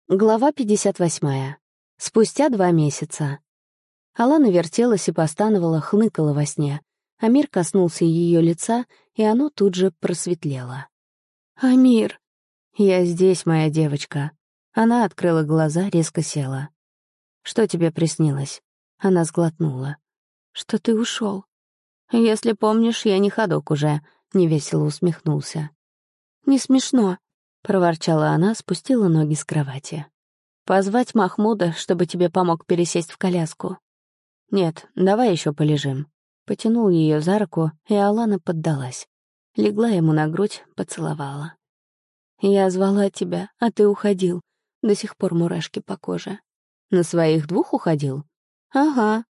Глава 58. Спустя 2 месяца. Алана вертелась и постановала, хныкала во сне. Амир коснулся ее лица, и оно тут же просветлело. «Амир!» «Я здесь, моя девочка». Она открыла глаза, резко села. «Что тебе приснилось?» Она сглотнула. «Что ты ушел. «Если помнишь, я не ходок уже», — невесело усмехнулся. «Не смешно», — проворчала она, спустила ноги с кровати. «Позвать Махмуда, чтобы тебе помог пересесть в коляску?» «Нет, давай еще полежим». Потянул ее за руку, и Алана поддалась. Легла ему на грудь, поцеловала. «Я звала тебя, а ты уходил. До сих пор мурашки по коже». «На своих 2 уходил?» «Ага.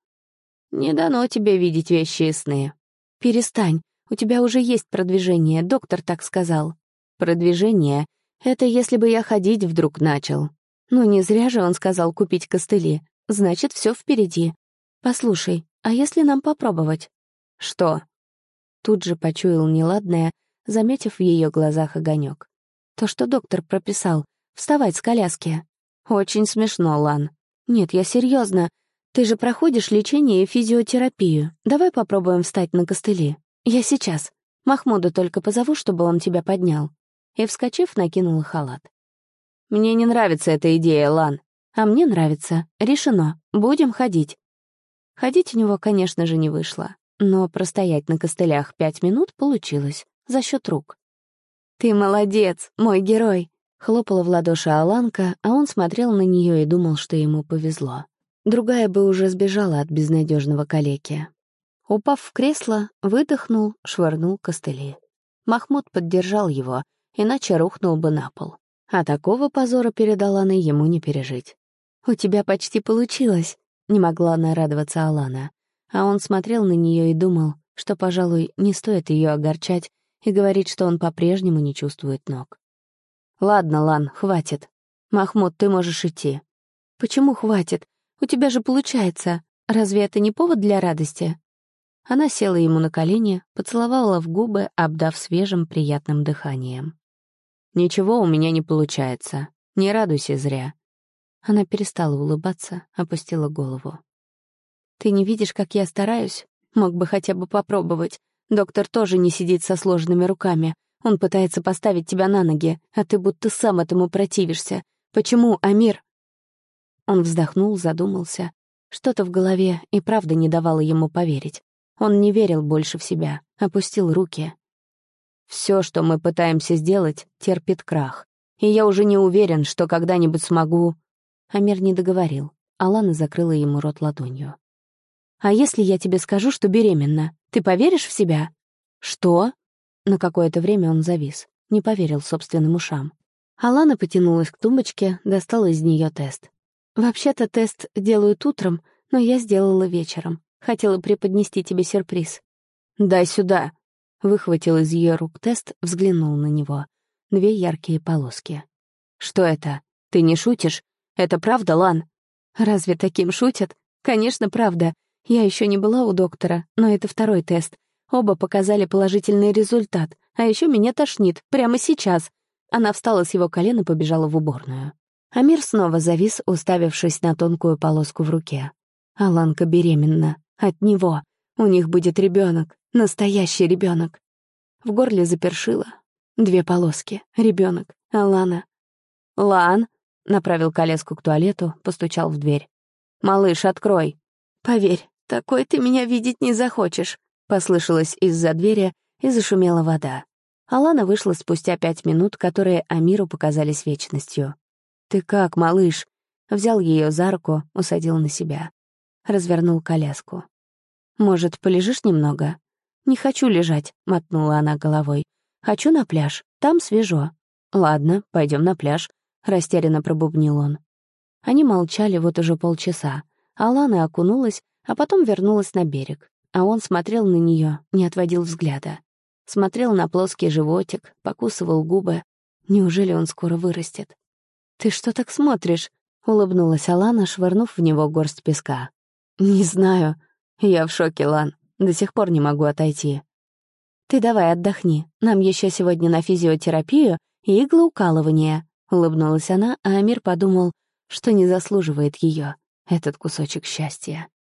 Не дано тебе видеть вещи и сны». «Перестань, у тебя уже есть продвижение, доктор так сказал». «Продвижение — это если бы я ходить вдруг начал». «Ну, не зря же он сказал купить костыли. Значит, все впереди. Послушай, а если нам попробовать?» «Что?» Тут же почуял неладное, заметив в ее глазах огонек. «То, что доктор прописал. Вставать с коляски». «Очень смешно, Лан». «Нет, я серьезно. Ты же проходишь лечение и физиотерапию. Давай попробуем встать на костыли. Я сейчас. Махмуда только позову, чтобы он тебя поднял». И, вскочив, накинула халат. «Мне не нравится эта идея, Лан». «А мне нравится. Решено. Будем ходить». Ходить у него, конечно же, не вышло. Но простоять на костылях 5 минут получилось. За счет рук. «Ты молодец, мой герой!» Хлопала в ладоши Аланка, а он смотрел на нее и думал, что ему повезло. Другая бы уже сбежала от безнадежного калеки. Упав в кресло, выдохнул, швырнул костыли. Махмуд поддержал его, иначе рухнул бы на пол. А такого позора перед Аланой ему не пережить. «У тебя почти получилось», — не могла нарадоваться Алана. А он смотрел на нее и думал, что, пожалуй, не стоит ее огорчать и говорить, что он по-прежнему не чувствует ног. «Ладно, Лан, хватит. Махмуд, ты можешь идти». «Почему хватит? У тебя же получается. Разве это не повод для радости?» Она села ему на колени, поцеловала в губы, обдав свежим приятным дыханием. «Ничего у меня не получается. Не радуйся зря». Она перестала улыбаться, опустила голову. «Ты не видишь, как я стараюсь? Мог бы хотя бы попробовать. Доктор тоже не сидит со сложенными руками. Он пытается поставить тебя на ноги, а ты будто сам этому противишься. Почему, Амир?» Он вздохнул, задумался. Что-то в голове и правда не давало ему поверить. Он не верил больше в себя, опустил руки. «Все, что мы пытаемся сделать, терпит крах. И я уже не уверен, что когда-нибудь смогу...» Амир не договорил. Алана закрыла ему рот ладонью. «А если я тебе скажу, что беременна, ты поверишь в себя?» «Что?» На какое-то время он завис, не поверил собственным ушам. Алана потянулась к тумбочке, достала из нее тест. «Вообще-то тест делают утром, но я сделала вечером. Хотела преподнести тебе сюрприз». «Дай сюда!» Выхватил из ее рук тест, взглянул на него. 2 яркие полоски. «Что это? Ты не шутишь? Это правда, Лан?» «Разве таким шутят? Конечно, правда. Я еще не была у доктора, но это 2-й тест. Оба показали положительный результат, а еще меня тошнит, прямо сейчас». Она встала с его колен и побежала в уборную. Амир снова завис, уставившись на тонкую полоску в руке. Аланка беременна. От него. У них будет ребенок. Настоящий ребенок. В горле запершило. 2 полоски. Ребенок. Алана. «Лан!» — направил коляску к туалету, постучал в дверь. «Малыш, открой!» «Поверь, такой ты меня видеть не захочешь», — послышалось из-за двери, и зашумела вода. Алана вышла спустя 5 минут, которые Амиру показались вечностью. «Ты как, малыш?» Взял ее за руку, усадил на себя. Развернул коляску. «Может, полежишь немного?» «Не хочу лежать», — мотнула она головой. «Хочу на пляж, там свежо». «Ладно, пойдем на пляж», — растерянно пробубнил он. Они молчали вот уже полчаса. Алана окунулась, а потом вернулась на берег. А он смотрел на нее, не отводил взгляда. Смотрел на плоский животик, покусывал губы. Неужели он скоро вырастет? «Ты что так смотришь?» — улыбнулась Алана, швырнув в него горсть песка. «Не знаю. Я в шоке, Лан. До сих пор не могу отойти». «Ты давай отдохни. Нам еще сегодня на физиотерапию и иглоукалывание». — улыбнулась она, а Амир подумал, что не заслуживает ее, этот кусочек счастья.